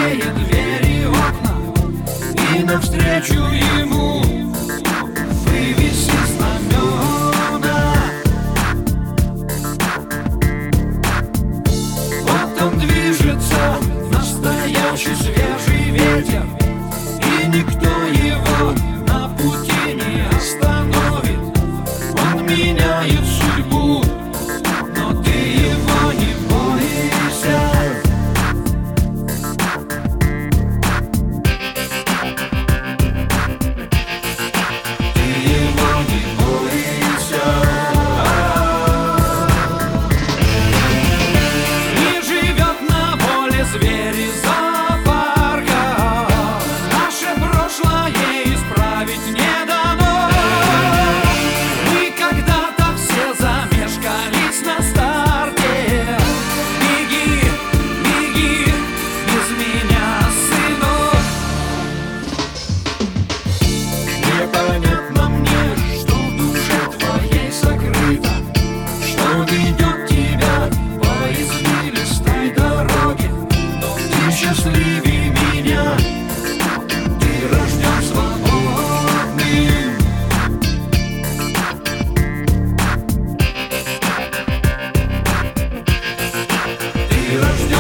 распахивая двери, окна, и навстречу ему вывеси знамена. Вот он движется, настоящий свежий ветер, и никто его на пути не остановит. Он меняет судьбу, но ты его не бойся. Ты его не бойся. Не живет на воле зверь из зоопарка. Наше прошлое исправить не дано. Мы когда-то все замешкались на старте. Беги, беги без меня, сынок. Непонятно мне, что в душе твоей сокрыто, что ведет тебя по извилистой дороге. Но ты счастливее меня, ты рожден свободным. Ты рожден